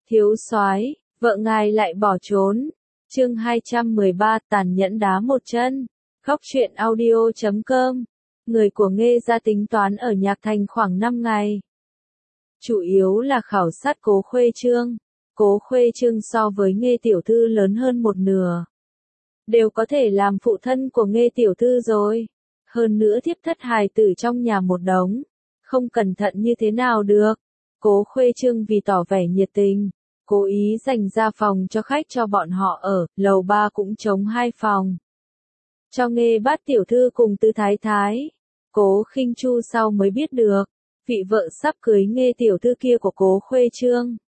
Thiếu soái, vợ ngài lại bỏ trốn. Chương 213, tàn nhẫn đá một chân. Góc truyện audio.com. Người của Nghê gia tính toán ở Nhạc Thành khoảng 5 ngày. Chủ yếu là khảo sát Cố Khuê Trương. Cố Khuê Trương so với Nghê tiểu thư lớn hơn một nửa. Đều có thể làm phụ thân của Nghê tiểu thư rồi. Hơn nữa thiếp thất hài tử trong nhà một đống. Không cẩn thận như thế nào được. Cố Khuê Trương vì tỏ vẻ nhiệt tình, cố ý dành ra phòng cho khách cho bọn họ ở, lầu 3 cũng trống 2 phòng. Cho Nghê bát tiểu thư cùng Tư Thái Thái. Cố Khinh Chu sau mới biết được, vị vợ sắp cưới Nghê tiểu thư kia của Cố Khuê Trương.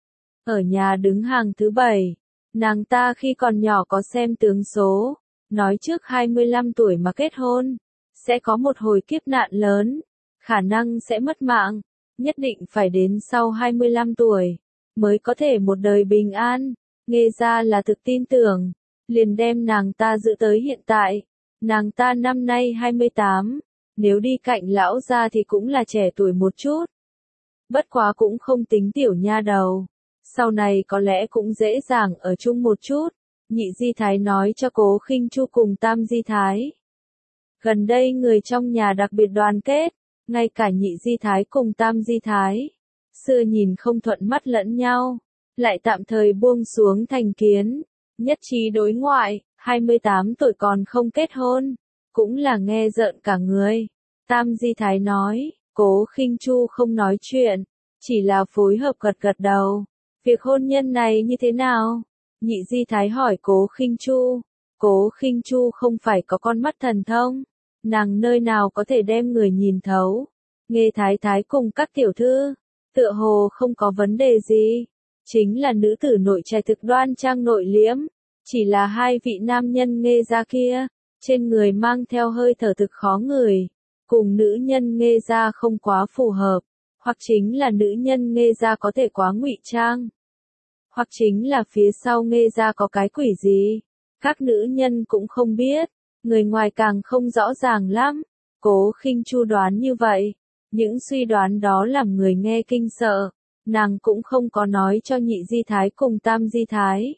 Ở nhà đứng hàng thứ 7, nàng ta khi còn nhỏ có xem tướng số, nói trước 25 tuổi mà kết hôn, sẽ có một hồi kiếp nạn lớn, khả năng sẽ mất mạng. Nhất định phải đến sau 25 tuổi, mới có thể một đời bình an. Nghê gia là thực tin tưởng, liền đem nàng ta giữ tới hiện tại. Nàng ta năm nay 28, nếu đi cạnh lão gia thì cũng là trẻ tuổi một chút. Bất quá cũng không tính tiểu nha đầu, sau này có lẽ cũng dễ dàng ở chung một chút. Nhị Di Thái nói cho Cố Khinh Chu cùng Tam Di Thái. Gần đây người trong nhà đặc biệt đoàn kết. Ngay cả Nhị Di Thái cùng Tam Di Thái, xưa nhìn không thuận mắt lẫn nhau, lại tạm thời buông xuống thành kiến, nhất trí đối ngoại, 28 tuổi còn không kết hôn, cũng là nghe rợn cả người. Tam Di Thái nói, Cố Khinh Chu không nói chuyện, chỉ là phối hợp gật gật đầu. Việc hôn nhân này như thế nào? Nhị Di Thái hỏi Cố Khinh Chu. Cố Khinh Chu không phải có con mắt thần thông. Nàng nơi nào có thể đem người nhìn thấu. Nghê Thái Thái cùng các tiểu thư, tựa hồ không có vấn đề gì. Chính là nữ tử nội trai thực đoan trang nội liễm. Chỉ là hai vị nam nhân Nghê gia kia, trên người mang theo hơi thở thực khó ngửi. Cùng nữ nhân Nghê gia không quá phù hợp. Hoặc chính là nữ nhân Nghê gia có thể quá ngụy trang. Hoặc chính là phía sau Nghê gia có cái quỷ gì. Các nữ nhân cũng không biết. Người ngoài càng không rõ ràng lắm. Cố Khinh Chu đoán như vậy. Những suy đoán đó làm người nghe kinh sợ. Nàng cũng không có nói cho Nhị Di Thái cùng Tam Di Thái.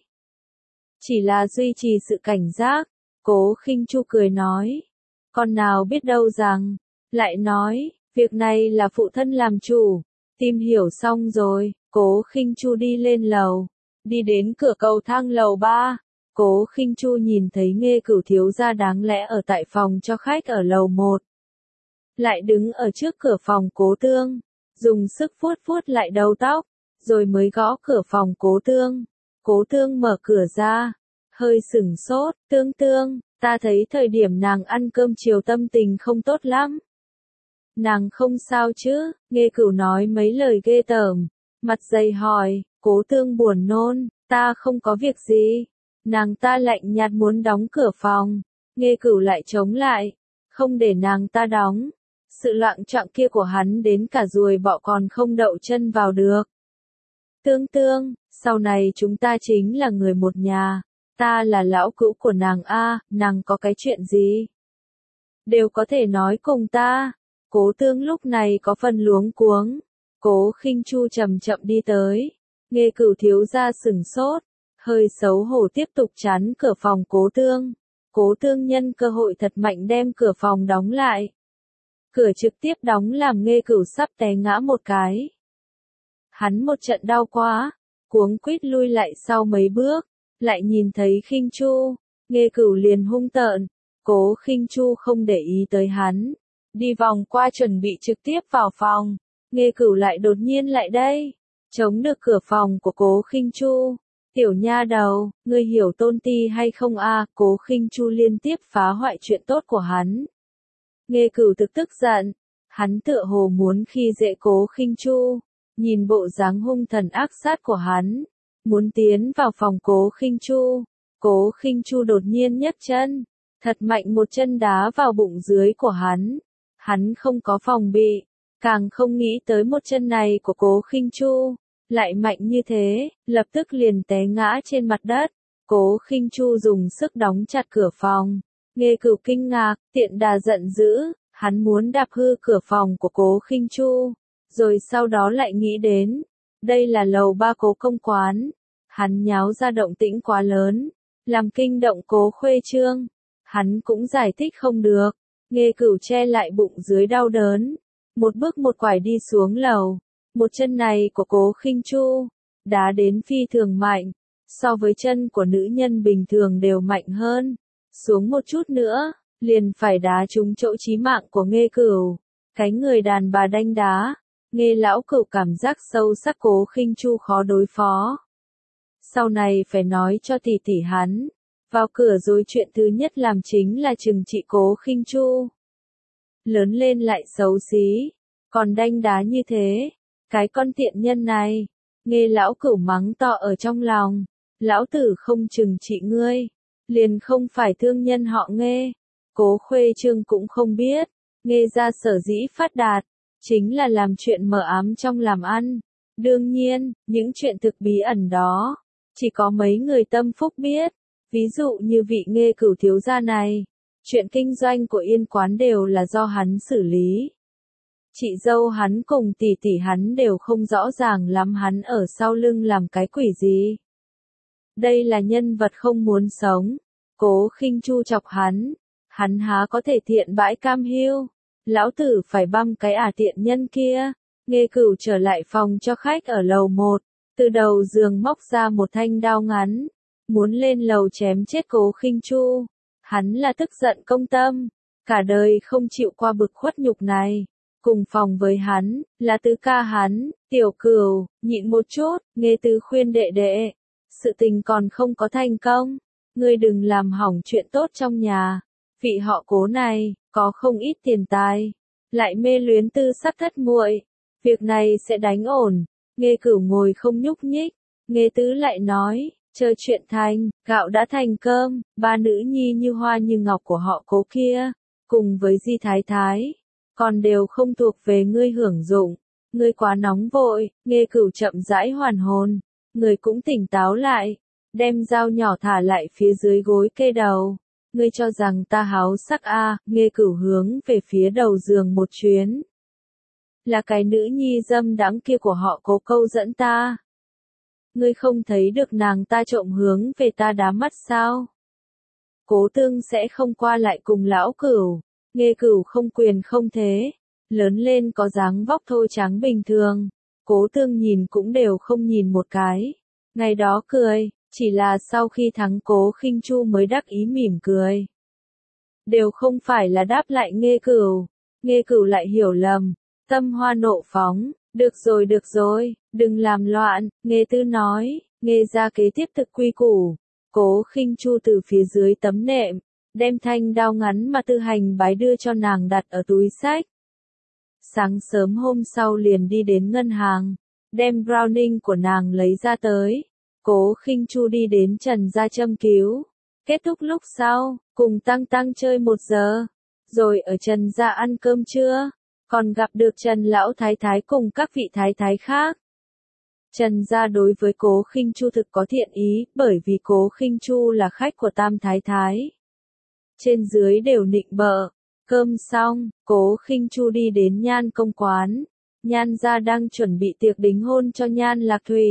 Chỉ là duy trì sự cảnh giác. Cố Khinh Chu cười nói. Con nào biết đâu rằng. Lại nói, việc này là phụ thân làm chủ. Tìm hiểu xong rồi, Cố Khinh Chu đi lên lầu. Đi đến cửa cầu thang lầu 3. Cố Khinh Chu nhìn thấy Nghê Cửu thiếu gia đáng lẽ ở tại phòng cho khách ở lầu 1. Lại đứng ở trước cửa phòng Cố Tương, dùng sức vuốt vuốt lại đầu tóc, rồi mới gõ cửa phòng Cố Tương. Cố Tương mở cửa ra, hơi sửng sốt, Tương Tương, ta thấy thời điểm nàng ăn cơm chiều tâm tình không tốt lắm. Nàng không sao chứ? Nghê Cửu nói mấy lời ghê tởm, mặt dày hỏi, Cố Tương buồn nôn, ta không có việc gì. Nàng ta lạnh nhạt muốn đóng cửa phòng, Nghê Cửu lại chống lại, không để nàng ta đóng. Sự loạn trọng kia của hắn đến cả ruồi bọ còn không đậu chân vào được. Tương Tương, sau này chúng ta chính là người một nhà, ta là lão cữu của nàng a, nàng có cái chuyện gì? Đều có thể nói cùng ta. Cố Tương lúc này có phần luống cuống. Cố Khinh Chu chậm chậm đi tới, Nghê Cửu thiếu gia sửng sốt. Hơi xấu hổ tiếp tục chắn cửa phòng Cố Tương. Cố Tương nhân cơ hội thật mạnh đem cửa phòng đóng lại. Cửa trực tiếp đóng làm Nghê Cửu sắp té ngã một cái. Hắn một trận đau quá, cuống quýt lui lại sau mấy bước, lại nhìn thấy Khinh Chu, Nghê Cửu liền hung tợn. Cố Khinh Chu không để ý tới hắn, đi vòng qua chuẩn bị trực tiếp vào phòng. Nghê Cửu lại đột nhiên lại đây, chống được cửa phòng của Cố Khinh Chu. Tiểu nha đầu, ngươi hiểu tôn ti hay không a? Cố Khinh Chu liên tiếp phá hoại chuyện tốt của hắn. Nghê Cửu thực tức giận, hắn tựa hồ muốn khi dễ Cố Khinh Chu, nhìn bộ dáng hung thần ác sát của hắn, muốn tiến vào phòng Cố Khinh Chu. Cố Khinh Chu đột nhiên nhấc chân, thật mạnh một chân đá vào bụng dưới của hắn. Hắn không có phòng bị, càng không nghĩ tới một chân này của Cố Khinh Chu lại mạnh như thế, lập tức liền té ngã trên mặt đất. Cố Khinh Chu dùng sức đóng chặt cửa phòng. Nghê Cửu kinh ngạc, tiện đà giận dữ, hắn muốn đạp hư cửa phòng của Cố Khinh Chu, rồi sau đó lại nghĩ đến, Đây là lầu 3 Cố công quán. Hắn nháo ra động tĩnh quá lớn, làm kinh động Cố Khuê Trương. Hắn cũng giải thích không được. Nghê Cửu che lại bụng dưới đau đớn. Một bước một quải đi xuống lầu. Một chân này của Cố Khinh Chu, đá đến phi thường mạnh. So với chân của nữ nhân bình thường đều mạnh hơn. Xuống một chút nữa, liền phải đá trúng chỗ chí mạng của Nghê Cửu. Cái người đàn bà đanh đá. Nghê lão cửu cảm giác sâu sắc Cố Khinh Chu khó đối phó. Sau này phải nói cho tỷ tỷ hắn. Vào cửa rồi chuyện thứ nhất làm chính là trừng trị Cố Khinh Chu. Lớn lên lại xấu xí, còn đanh đá như thế. Cái con tiện nhân này. Nghê lão cửu mắng to ở trong lòng. Lão tử không trừng trị ngươi, liền không phải thương nhân họ Nghê. Cố Khuê Trương cũng không biết. Nghê gia sở dĩ phát đạt, chính là làm chuyện mờ ám trong làm ăn. Đương nhiên, những chuyện thực bí ẩn đó, chỉ có mấy người tâm phúc biết. Ví dụ như vị Nghê Cửu thiếu gia này, chuyện kinh doanh của Yên quán đều là do hắn xử lý. Chị dâu hắn cùng tỷ tỷ hắn đều không rõ ràng lắm hắn ở sau lưng làm cái quỷ gì. Đây là nhân vật không muốn sống. Cố Khinh Chu chọc hắn há có thể thiện bãi cam hiu. Lão tử phải băm cái tiện nhân kia. Nghê Cửu trở lại phòng cho khách ở lầu 1, từ đầu giường móc ra một thanh đao ngắn, muốn lên lầu chém chết Cố Khinh Chu. Hắn là tức giận công tâm, cả đời không chịu qua bực khuất nhục này. Cùng phòng với hắn, là tứ ca hắn, Tiểu Cửu, nhịn một chút. Nghê tứ khuyên đệ đệ, sự tình còn không có thành công, ngươi đừng làm hỏng chuyện tốt trong nhà. Vị họ Cố này, có không ít tiền tài, lại mê luyến tư sắc thất muội, việc này sẽ đánh ổn. Nghê Cửu ngồi không nhúc nhích, Nghê tứ lại nói, chờ chuyện thành, gạo đã thành cơm, ba nữ nhi như hoa như ngọc của họ Cố kia, cùng với Di Thái Thái, còn đều không thuộc về ngươi hưởng dụng. Ngươi quá nóng vội. Nghê Cửu chậm rãi hoàn hồn, người cũng tỉnh táo lại, đem dao nhỏ thả lại phía dưới gối kê đầu. Ngươi cho rằng ta háo sắc Nghê Cửu hướng về phía đầu giường một chuyến. Là cái nữ nhi dâm đãng kia của họ Cố câu dẫn ta. Ngươi không thấy được nàng ta trộm hướng về ta đá mắt sao? Cố Tương sẽ không qua lại cùng lão Cửu. Nghê Cửu không quyền không thế, lớn lên có dáng vóc thô trắng bình thường. Cố Tương nhìn cũng đều không nhìn một cái. Ngày đó cười, chỉ là sau khi thắng Cố Khinh Chu mới đắc ý mỉm cười. Đều không phải là đáp lại Nghê Cửu. Nghê Cửu lại hiểu lầm, tâm hoa nộ phóng. Được rồi, đừng làm loạn. Nghê Tư nói, Nghê gia kế tiếp thực quy củ. Cố Khinh Chu từ phía dưới tấm nệm, đem thanh đao ngắn mà Tư Hành bái đưa cho nàng đặt ở túi xách. Sáng sớm hôm sau liền đi đến ngân hàng, đem Browning của nàng lấy ra tới. Cố Khinh Chu đi đến Trần gia châm cứu. Kết thúc lúc sau, cùng Tăng Tăng chơi 1 giờ, rồi ở Trần gia ăn cơm trưa, còn gặp được Trần lão thái thái cùng các vị thái thái khác. Trần gia đối với Cố Khinh Chu thực có thiện ý, bởi vì Cố Khinh Chu là khách của Tam thái thái. Trên dưới đều nịnh bợ. Cơm xong, Cố Khinh Chu đi đến Nhan công quán. Nhan gia đang chuẩn bị tiệc đính hôn cho Nhan Lạc Thủy.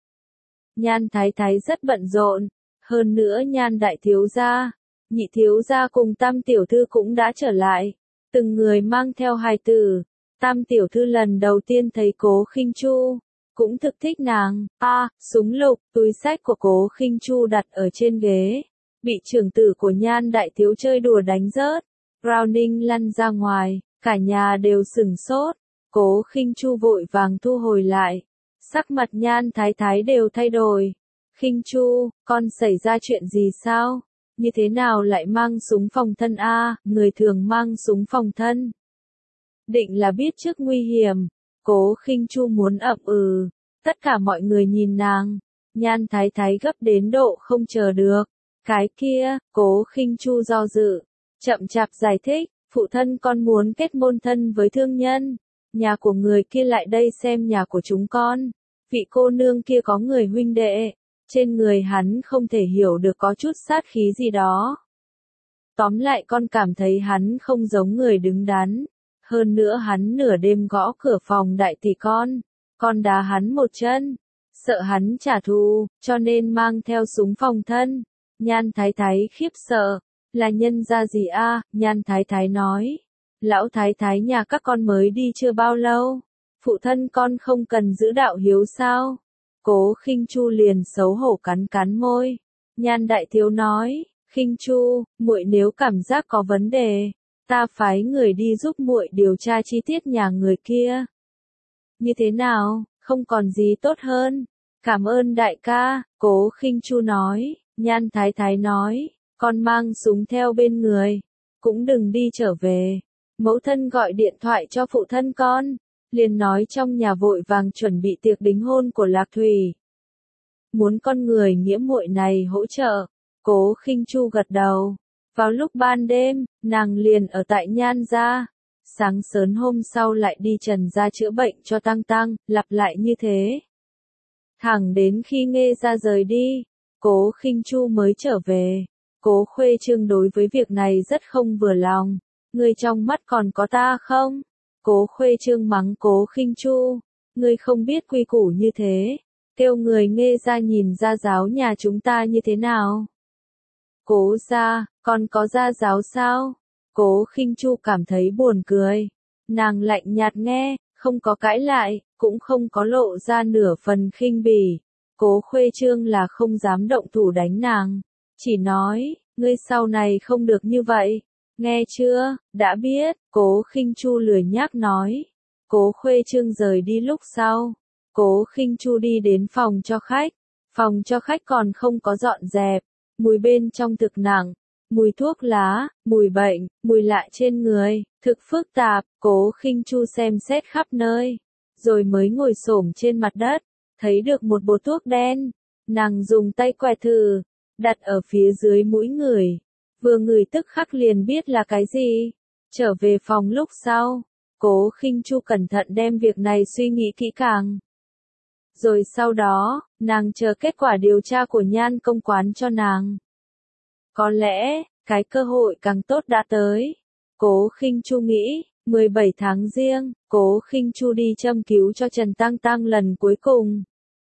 Nhan thái thái rất bận rộn, hơn nữa Nhan đại thiếu gia, nhị thiếu gia cùng Tam tiểu thư cũng đã trở lại, từng người mang theo hài tử. Tam tiểu thư lần đầu tiên thấy Cố Khinh Chu, cũng thực thích nàng. Súng lục, túi xách của Cố Khinh Chu đặt ở trên ghế, bị trưởng tử của Nhan đại thiếu chơi đùa đánh rớt. Browning lăn ra ngoài, cả nhà đều sửng sốt. Cố Khinh Chu vội vàng thu hồi lại. Sắc mặt Nhan thái thái đều thay đổi. Khinh Chu, con xảy ra chuyện gì sao? Như thế nào lại mang súng phòng thân người thường mang súng phòng thân. Định là biết trước nguy hiểm. Cố Khinh Chu muốn ậm tất cả mọi người nhìn nàng. Nhan thái thái gấp đến độ không chờ được. Cái kia, Cố Khinh Chu do dự, chậm chạp giải thích, phụ thân con muốn kết môn thân với thương nhân. Nhà của người kia lại đây xem nhà của chúng con. Vị cô nương kia có người huynh đệ, trên người hắn không thể hiểu được có chút sát khí gì đó. Tóm lại con cảm thấy hắn không giống người đứng đắn. Hơn nữa hắn nửa đêm gõ cửa phòng đại tỷ con còn đá hắn một chân, sợ hắn trả thù, cho nên mang theo súng phòng thân. Nhan Thái Thái khiếp sợ, là nhân gia gì a? Nhan Thái Thái nói, lão thái thái nhà các con mới đi chưa bao lâu, phụ thân con không cần giữ đạo hiếu sao? Cố Khinh Chu liền xấu hổ cắn cắn môi. Nhan đại thiếu nói, Khinh Chu, muội nếu cảm giác có vấn đề, ta phái người đi giúp muội điều tra chi tiết nhà người kia. Như thế nào, không còn gì tốt hơn. Cảm ơn đại ca, Cố Khinh Chu nói. Nhan Thái Thái nói, con mang súng theo bên người, cũng đừng đi trở về. Mẫu thân gọi điện thoại cho phụ thân con, liền nói trong nhà vội vàng chuẩn bị tiệc đính hôn của Lạc Thủy. Muốn con người nghĩa muội này hỗ trợ. Cố Khinh Chu gật đầu. Vào lúc ban đêm, nàng liền ở tại Nhan gia. Sáng sớm hôm sau lại đi Trần gia chữa bệnh cho Tăng Tăng, lặp lại như thế. Thẳng đến khi Nghê gia rời đi, Cố Khinh Chu mới trở về. Cố Khuê Trương đối với việc này rất không vừa lòng. Ngươi trong mắt còn có ta không? Cố Khuê Trương mắng Cố Khinh Chu. Ngươi không biết quy củ như thế. Kêu người Nghê gia nhìn gia giáo nhà chúng ta như thế nào? Cố gia, còn có gia giáo sao? Cố Khinh Chu cảm thấy buồn cười. Nàng lạnh nhạt nghe, không có cãi lại, cũng không có lộ ra nửa phần khinh bỉ. Cố Khuê Trương là không dám động thủ đánh nàng. Chỉ nói, ngươi sau này không được như vậy. Nghe chưa, đã biết, Cố Khinh Chu lười nhác nói. Cố Khuê Trương rời đi lúc sau. Cố Khinh Chu đi đến phòng cho khách. Phòng cho khách còn không có dọn dẹp. Mùi bên trong thực nặng. Mùi thuốc lá, mùi bệnh, mùi lạ trên người, thực phức tạp. Cố Khinh Chu xem xét khắp nơi. Rồi mới ngồi xổm trên mặt đất. Thấy được một bột thuốc đen. Nàng dùng tay quẹt thử. Đặt ở phía dưới mũi người. Vừa ngửi tức khắc liền biết là cái gì. Trở về phòng lúc sau. Cố Khinh Chu cẩn thận đem việc này suy nghĩ kỹ càng. Rồi sau đó, nàng chờ kết quả điều tra của Nhan công quán cho nàng. Có lẽ, cái cơ hội càng tốt đã tới. Cố Khinh Chu nghĩ, 17 tháng Giêng, Cố Khinh Chu đi châm cứu cho Trần Tăng Tăng lần cuối cùng.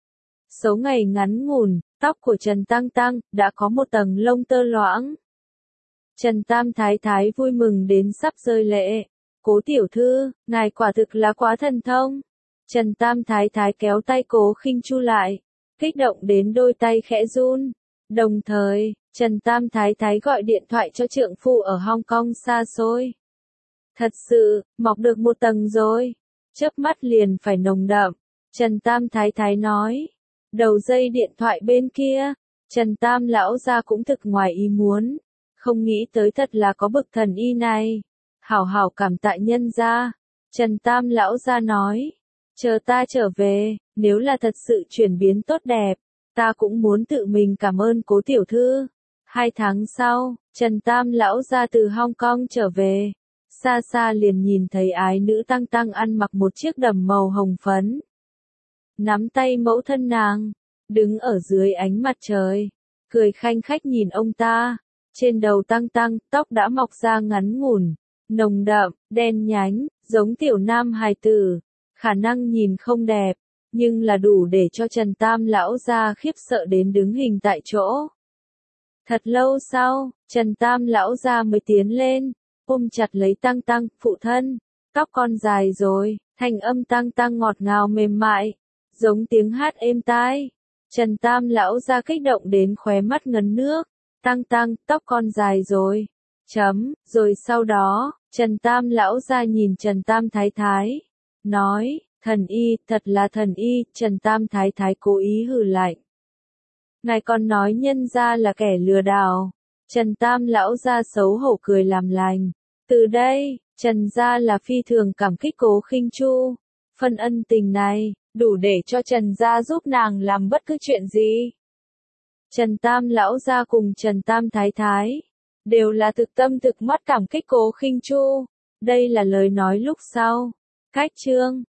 Số ngày ngắn ngủn, tóc của Trần Tăng Tăng đã có một tầng lông tơ loãng. Trần Tam Thái Thái vui mừng đến sắp rơi lệ. Cố tiểu thư, ngài quả thực là quá thần thông. Trần Tam Thái Thái kéo tay Cố Khinh Chu lại, kích động đến đôi tay khẽ run. Đồng thời, Trần Tam Thái Thái gọi điện thoại cho trượng phu ở Hong Kong xa xôi. Thật sự, mọc được một tầng rồi. Chớp mắt liền phải nồng đậm. Trần Tam Thái Thái nói. Đầu dây điện thoại bên kia, Trần Tam lão gia cũng thực ngoài ý muốn. Không nghĩ tới thật là có bậc thần y này. Hảo hảo cảm tạ nhân gia. Trần Tam lão gia nói. Chờ ta trở về, nếu là thật sự chuyển biến tốt đẹp, ta cũng muốn tự mình cảm ơn Cố tiểu thư. 2 tháng sau, Trần Tam lão gia từ Hong Kong trở về. Xa xa liền nhìn thấy ái nữ Tăng Tăng ăn mặc một chiếc đầm màu hồng phấn. Nắm tay mẫu thân nàng, đứng ở dưới ánh mặt trời, cười khanh khách nhìn ông ta. Trên đầu Tăng Tăng, tóc đã mọc ra ngắn ngủn, nồng đậm, đen nhánh, giống tiểu nam hài tử. Khả năng nhìn không đẹp, nhưng là đủ để cho Trần Tam lão gia khiếp sợ đến đứng hình tại chỗ. Thật lâu sau, Trần Tam lão gia mới tiến lên, ôm chặt lấy Tăng Tăng, phụ thân, tóc con dài rồi, thanh âm Tăng Tăng ngọt ngào mềm mại, giống tiếng hát êm tai. Trần Tam lão gia kích động đến khóe mắt ngấn nước. Tăng Tăng, tóc con dài rồi. Rồi sau đó, Trần Tam lão gia nhìn Trần Tam Thái Thái. Nói, thần y, thật là thần y. Trần Tam Thái Thái cố ý hừ lạnh. Ngài còn nói nhân gia là kẻ lừa đảo. Trần Tam lão gia xấu hổ cười làm lành. Từ đây, Trần gia là phi thường cảm kích Cố Khinh Chu. Phần ân tình này, đủ để cho Trần gia giúp nàng làm bất cứ chuyện gì. Trần Tam lão gia cùng Trần Tam Thái Thái đều là thực tâm thực mắt cảm kích Cố Khinh Chu. Đây là lời nói lúc sau. Cách chương